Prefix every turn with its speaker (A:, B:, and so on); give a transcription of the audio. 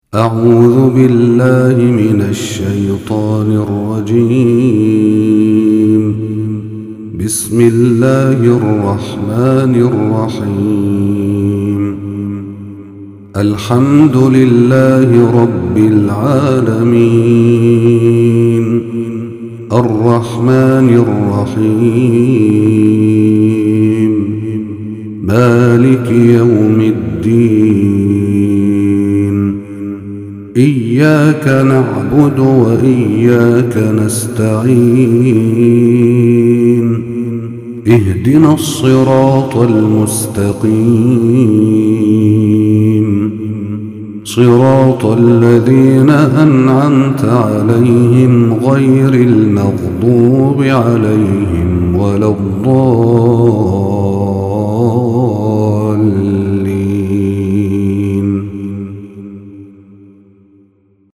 A: أعوذ بالله من الشيطان الرجيم. بسم الله الرحمن الرحيم. الحمد لله رب العالمين، الرحمن الرحيم، مالك يوم الدين. إياك نعبد وإياك نستعين. اهدنا الصراط المستقيم، صراط الذين أنعمت عليهم غير المغضوب عليهم ولا الضالين.